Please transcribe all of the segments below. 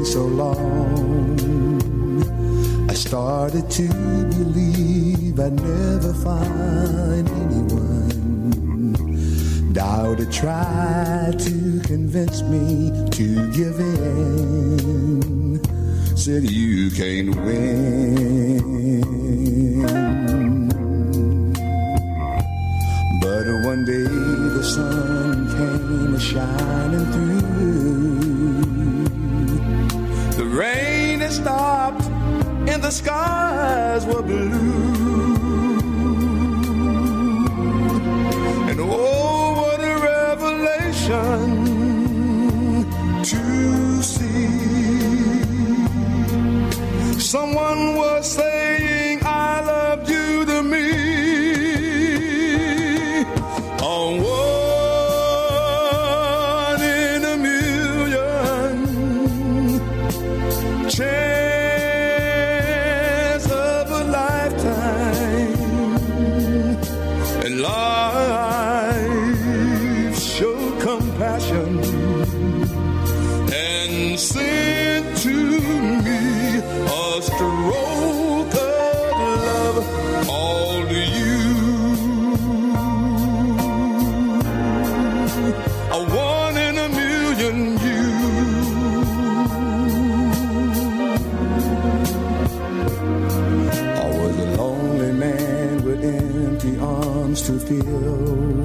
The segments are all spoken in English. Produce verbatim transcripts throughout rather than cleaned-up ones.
so long, I started to believe I'd never find anyone. Doubt it tried to convince me to give in. Said you can't win. But one day the sun came a-shining through. The rain had stopped and the skies were blue. And oh, what a revelation to see. Someone was saying I love you to me. Oh, one in a million chance of a lifetime. And life showed compassion and sent to me a stroke of love, all to you. A one in a million you. I was a lonely man with empty arms to fill.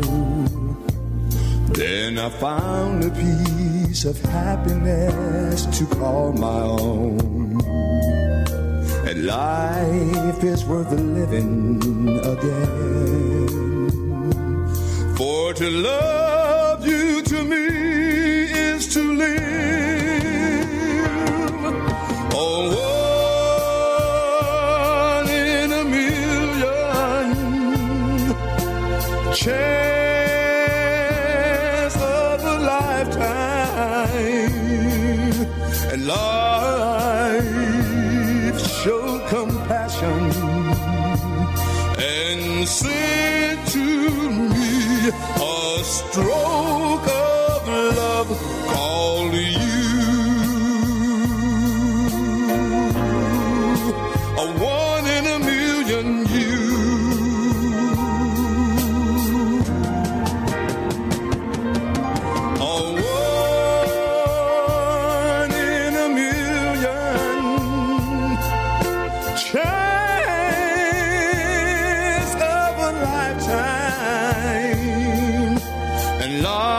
Then I found a piece of happiness to call my own. And life is worth living again. For to love you to me is to live. Oh, one in a million chance of a lifetime. And life showed compassion and sent to me a stroke of love called you. A one in a million you. A one in a million chance of a lifetime. And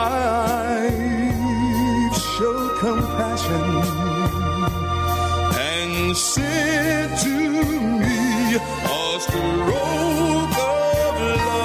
life showed compassion and sent to me a stroke of love.